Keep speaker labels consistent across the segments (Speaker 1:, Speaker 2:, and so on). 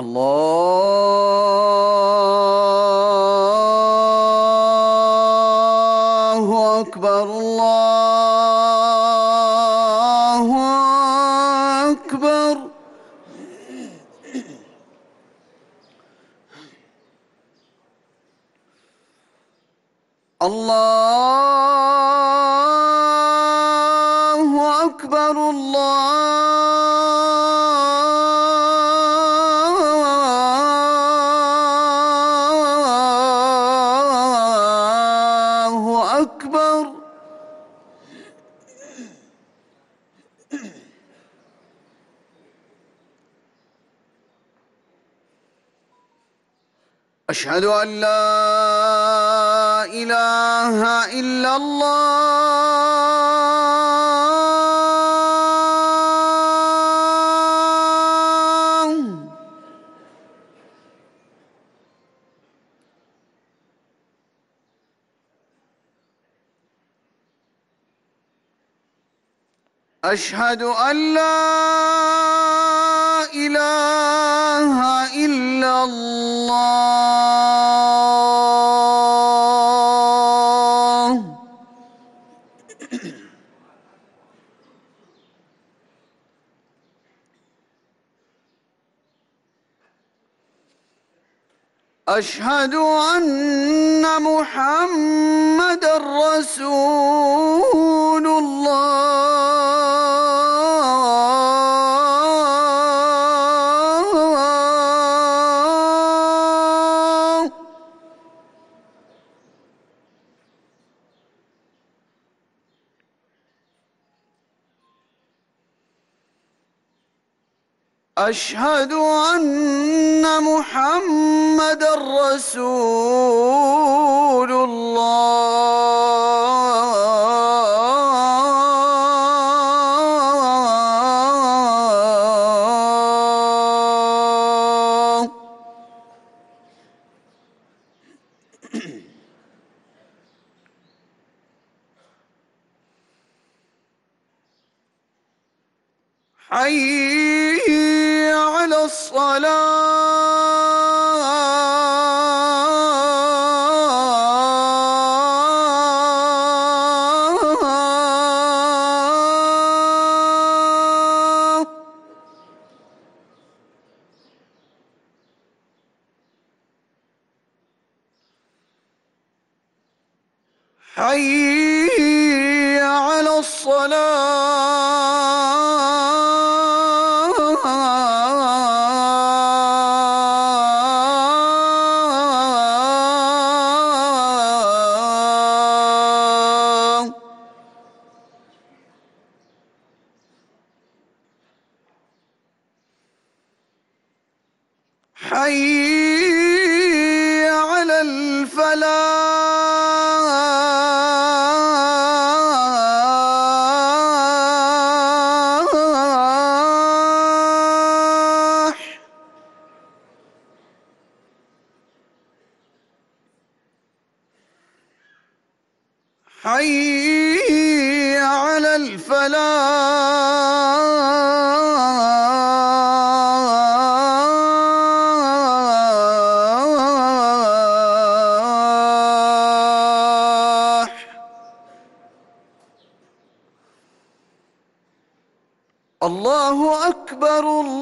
Speaker 1: الله أكبر الله أكبر. الله أكبر الله أكبر. أشهد أن لا إله إلا الله. أشهد أن لا إله إلا الله. أشهد أن محمدًا رسول الله. أشهد أن محمدًا رسول الله. حي على الصلاة. حي على الصلاة. حي على الفلاح. حي على الفلاح. الله أكبر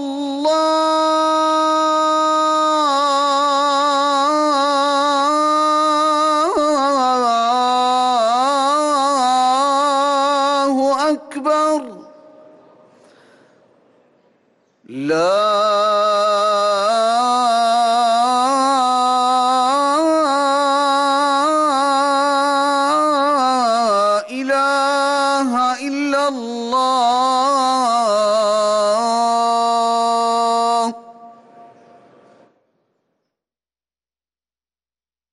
Speaker 1: الله أكبر. لا إله إلا الله.